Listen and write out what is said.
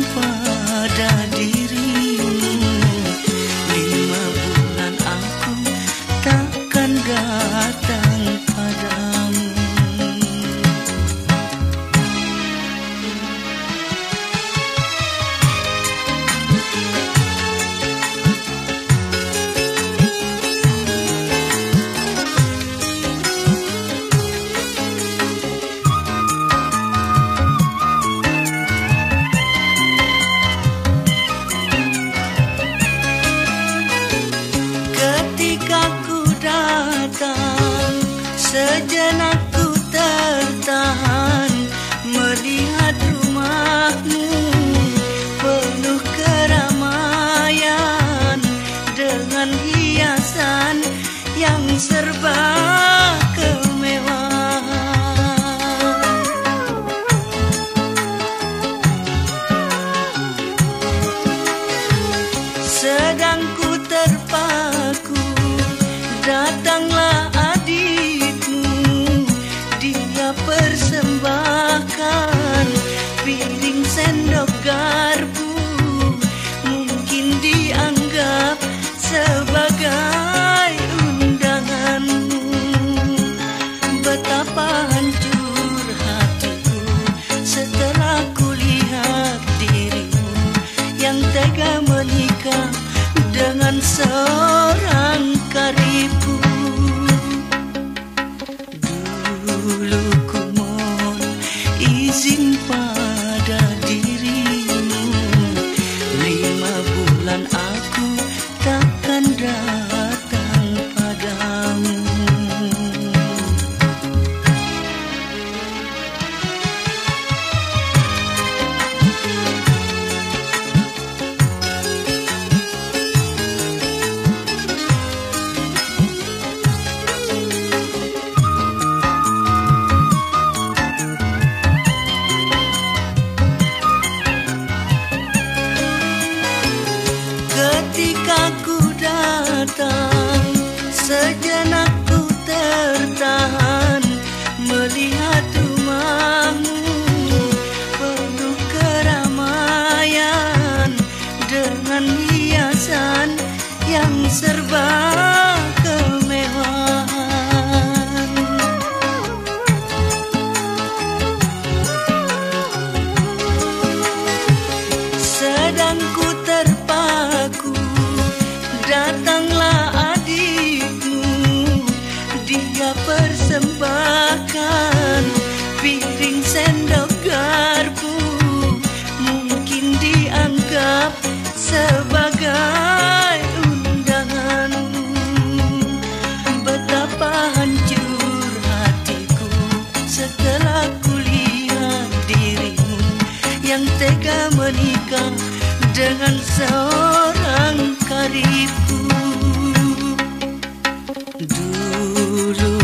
pada dirimu. 5 bulan aku takkan datang padamu. Sejenak ku tertahan melihat rumahmu penuh keramaian dengan hiasan yang serba kemewahan. Sedang ku terpaku, datanglah persembahkan piring sendok garpu, mungkin dianggap sebagai undanganmu. Betapa hancur hatiku setelah kulihat dirimu yang tega menikah dengan seorang karibku. Dulu ku mohon izin pada dirimu, 5 bulan aku takkan datang padamu. Ketika ku datang, sejenak ku tertahan melihat rumahmu penuh keramaian dengan hiasan yang serba kemewahan. Sedang ku terpaku, datanglah adikmu. Dia persembahkan piring sendok garpu, mungkin dianggap sebagai undanganmu. Betapa hancur hatiku setelah kulihat dirimu yang tega menikah dengan seorang karibku. Dulu